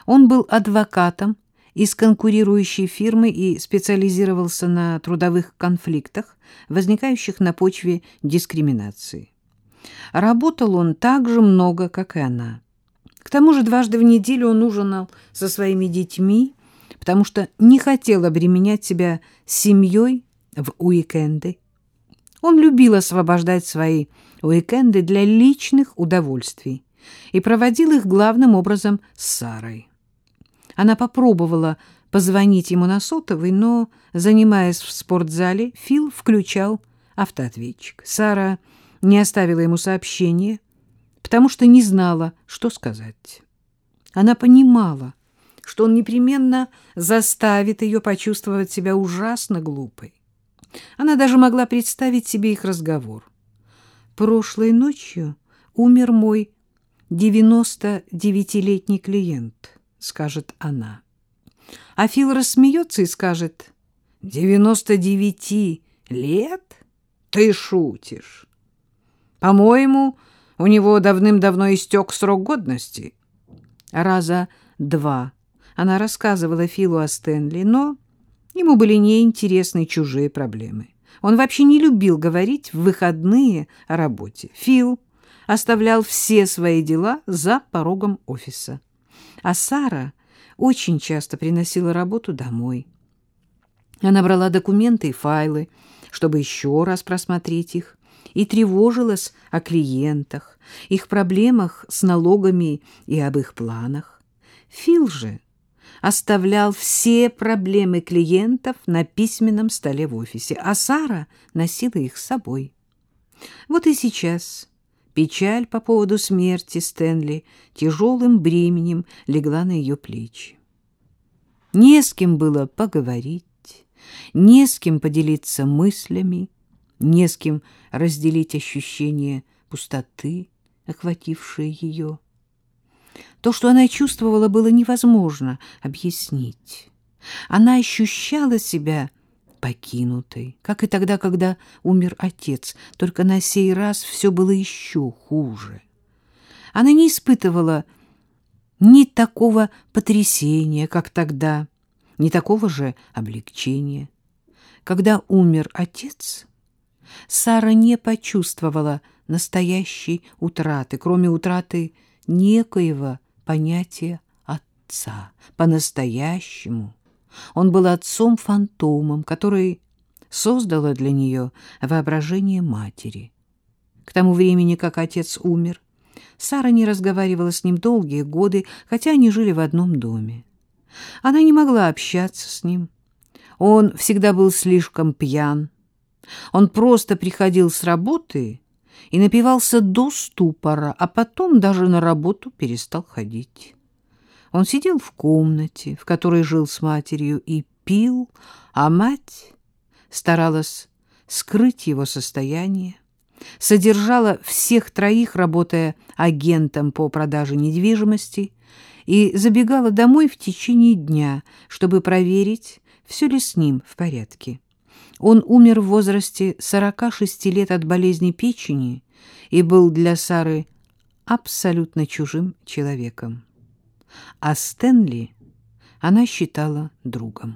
Он был адвокатом из конкурирующей фирмы и специализировался на трудовых конфликтах, возникающих на почве дискриминации. Работал он так же много, как и она. К тому же дважды в неделю он ужинал со своими детьми, потому что не хотел обременять себя семьей в уикенды. Он любил освобождать свои уикенды для личных удовольствий и проводил их главным образом с Сарой. Она попробовала позвонить ему на сотовый, но, занимаясь в спортзале, Фил включал автоответчик. Сара не оставила ему сообщения, потому что не знала, что сказать. Она понимала, что он непременно заставит ее почувствовать себя ужасно глупой. Она даже могла представить себе их разговор. «Прошлой ночью умер мой 99-летний клиент», — скажет она. А Фил рассмеется и скажет: 99 лет? Ты шутишь. По-моему, у него давным-давно истек срок годности. Раза два она рассказывала Филу о Стэнли, но ему были неинтересны чужие проблемы. Он вообще не любил говорить в выходные о работе. Фил оставлял все свои дела за порогом офиса. А Сара очень часто приносила работу домой. Она брала документы и файлы, чтобы еще раз просмотреть их, и тревожилась о клиентах, их проблемах с налогами и об их планах. Фил же оставлял все проблемы клиентов на письменном столе в офисе, а Сара носила их с собой. Вот и сейчас печаль по поводу смерти Стэнли тяжелым бременем легла на ее плечи. Не с кем было поговорить, не с кем поделиться мыслями, не с кем разделить ощущение пустоты, охватившее ее. То, что она чувствовала, было невозможно объяснить. Она ощущала себя покинутой, как и тогда, когда умер отец, только на сей раз все было еще хуже. Она не испытывала ни такого потрясения, как тогда, ни такого же облегчения. Когда умер отец, Сара не почувствовала настоящей утраты, кроме утраты некоего понятия отца. По-настоящему он был отцом-фантомом, который создало для нее воображение матери. К тому времени, как отец умер, Сара не разговаривала с ним долгие годы, хотя они жили в одном доме. Она не могла общаться с ним. Он всегда был слишком пьян. Он просто приходил с работы и напивался до ступора, а потом даже на работу перестал ходить. Он сидел в комнате, в которой жил с матерью, и пил, а мать старалась скрыть его состояние, содержала всех троих, работая агентом по продаже недвижимости, и забегала домой в течение дня, чтобы проверить, все ли с ним в порядке. Он умер в возрасте 46 лет от болезни печени и был для Сары абсолютно чужим человеком. А Стэнли она считала другом.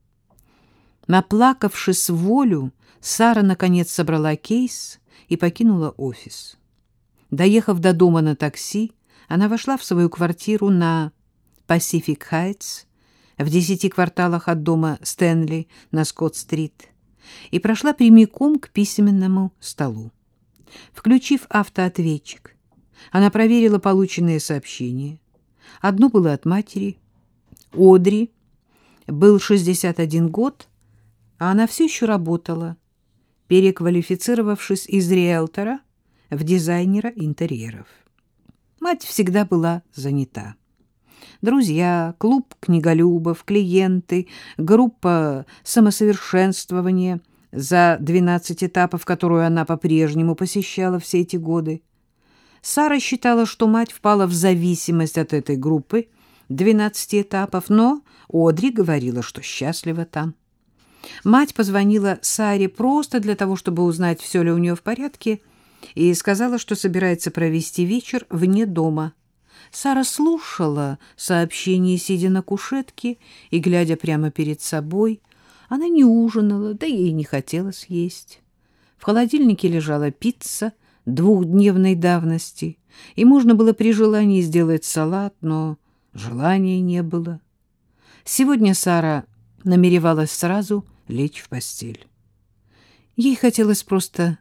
Наплакавшись в волю, Сара наконец собрала кейс и покинула офис. Доехав до дома на такси, она вошла в свою квартиру на Пасифик-Хайтс, в 10 кварталах от дома Стэнли на Скотт-стрит, и прошла прямиком к письменному столу. Включив автоответчик, она проверила полученные сообщения. Одно было от матери. Одри был 61 год, а она все еще работала, переквалифицировавшись из риэлтора в дизайнера интерьеров. Мать всегда была занята. Друзья, клуб книголюбов, клиенты, группа самосовершенствования за 12 этапов, которую она по-прежнему посещала все эти годы. Сара считала, что мать впала в зависимость от этой группы 12 этапов, но Одри говорила, что счастлива там. Мать позвонила Саре просто для того, чтобы узнать, все ли у нее в порядке, и сказала, что собирается провести вечер вне дома. Сара слушала сообщение, сидя на кушетке и глядя прямо перед собой. Она не ужинала, да ей не хотелось есть. В холодильнике лежала пицца двухдневной давности, и можно было при желании сделать салат, но желания не было. Сегодня Сара намеревалась сразу лечь в постель. Ей хотелось просто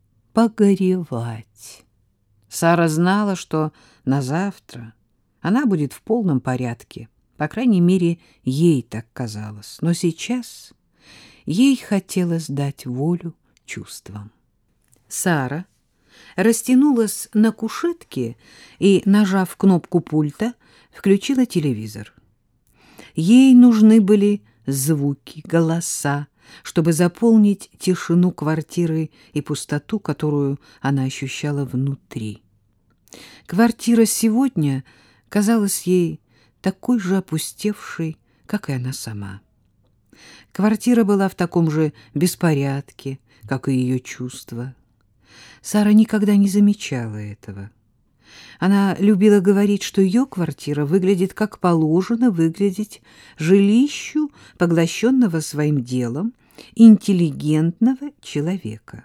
погоревать. Сара знала, что на завтра она будет в полном порядке. По крайней мере, ей так казалось. Но сейчас ей хотелось дать волю чувствам. Сара растянулась на кушетке и, нажав кнопку пульта, включила телевизор. Ей нужны были звуки, голоса, чтобы заполнить тишину квартиры и пустоту, которую она ощущала внутри. Квартира сегодня казалась ей такой же опустевшей, как и она сама. Квартира была в таком же беспорядке, как и ее чувства. Сара никогда не замечала этого. Она любила говорить, что ее квартира выглядит как положено выглядеть жилищу поглощенного своим делом интеллигентного человека.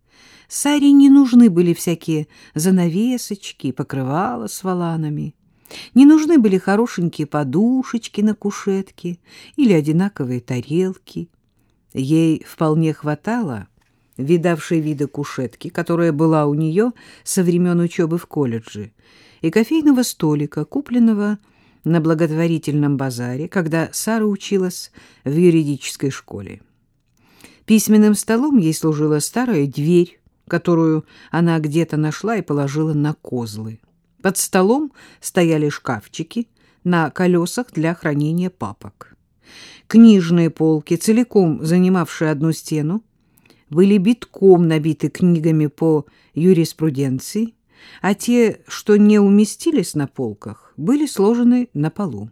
Саре не нужны были всякие занавесочки, покрывала с воланами. Не нужны были хорошенькие подушечки на кушетке или одинаковые тарелки. Ей вполне хватало видавшей вида кушетки, которая была у нее со времен учебы в колледже, и кофейного столика, купленного на благотворительном базаре, когда Сара училась в юридической школе. Письменным столом ей служила старая дверь, которую она где-то нашла и положила на козлы. Под столом стояли шкафчики на колесах для хранения папок. Книжные полки, целиком занимавшие одну стену, были битком набиты книгами по юриспруденции, а те, что не уместились на полках, были сложены на полу.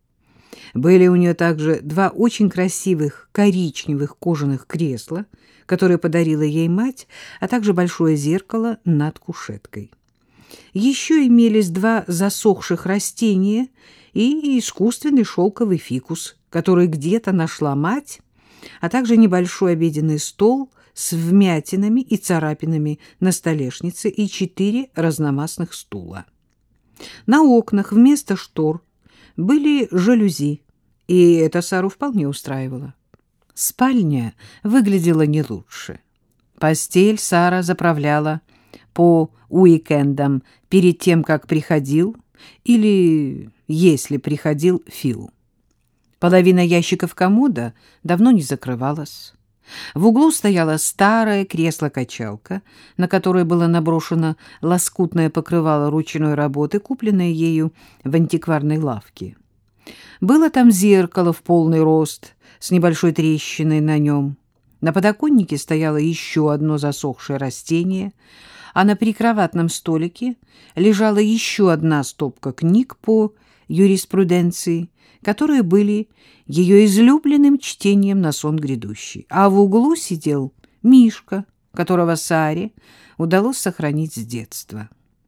Были у нее также два очень красивых коричневых кожаных кресла, которые подарила ей мать, а также большое зеркало над кушеткой. Еще имелись два засохших растения и искусственный шелковый фикус, который где-то нашла мать, а также небольшой обеденный стол с вмятинами и царапинами на столешнице и 4 разномастных стула. На окнах вместо штор были жалюзи, и это Сару вполне устраивало. Спальня выглядела не лучше. Постель Сара заправляла по уикендам перед тем, как приходил, или если приходил Фил. Половина ящиков комода давно не закрывалась. В углу стояло старое кресло-качалка, на которое было наброшено лоскутное покрывало ручной работы, купленное ею в антикварной лавке. Было там зеркало в полный рост с небольшой трещиной на нем. На подоконнике стояло еще одно засохшее растение, а на прикроватном столике лежала еще одна стопка книг по юриспруденции, которые были ее излюбленным чтением на сон грядущий. А в углу сидел Мишка, которого Саре удалось сохранить с детства.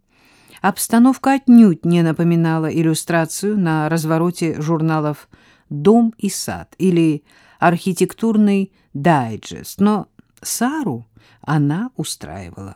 Обстановка отнюдь не напоминала иллюстрацию на развороте журналов «Дом и сад» или «Архитектурный дайджест», но Сару она устраивала.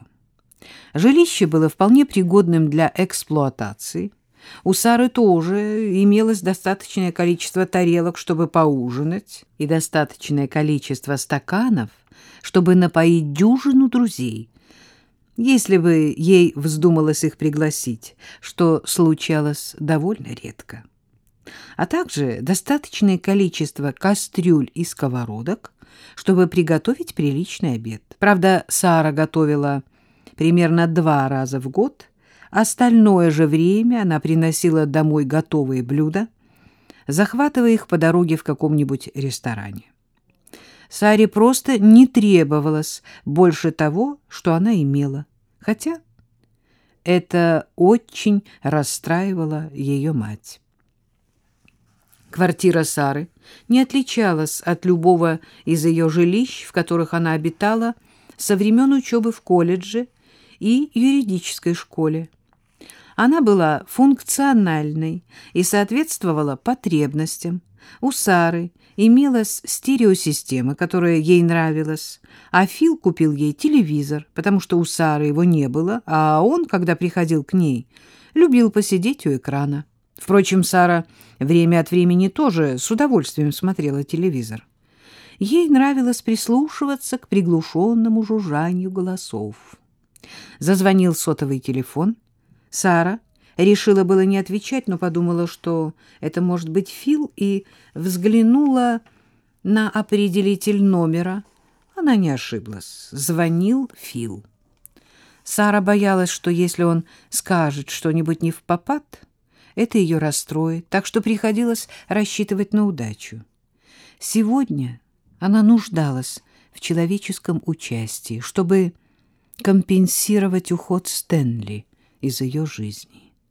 Жилище было вполне пригодным для эксплуатации. У Сары тоже имелось достаточное количество тарелок, чтобы поужинать, и достаточное количество стаканов, чтобы напоить дюжину друзей, если бы ей вздумалось их пригласить, что случалось довольно редко. А также достаточное количество кастрюль и сковородок, чтобы приготовить приличный обед. Правда, Сара готовила примерно 2 раза в год. Остальное же время она приносила домой готовые блюда, захватывая их по дороге в каком-нибудь ресторане. Саре просто не требовалось больше того, что она имела, хотя это очень расстраивало ее мать. Квартира Сары не отличалась от любого из ее жилищ, в которых она обитала со времен учебы в колледже и юридической школе. Она была функциональной и соответствовала потребностям. У Сары имелась стереосистема, которая ей нравилась, а Фил купил ей телевизор, потому что у Сары его не было, а он, когда приходил к ней, любил посидеть у экрана. Впрочем, Сара время от времени тоже с удовольствием смотрела телевизор. Ей нравилось прислушиваться к приглушенному жужжанию голосов. Зазвонил сотовый телефон. Сара решила было не отвечать, но подумала, что это может быть Фил, и взглянула на определитель номера. Она не ошиблась. Звонил Фил. Сара боялась, что если он скажет что-нибудь невпопад, это ее расстроит, так что приходилось рассчитывать на удачу. Сегодня она нуждалась в человеческом участии, чтобы компенсировать уход Стэнли из ее жизни.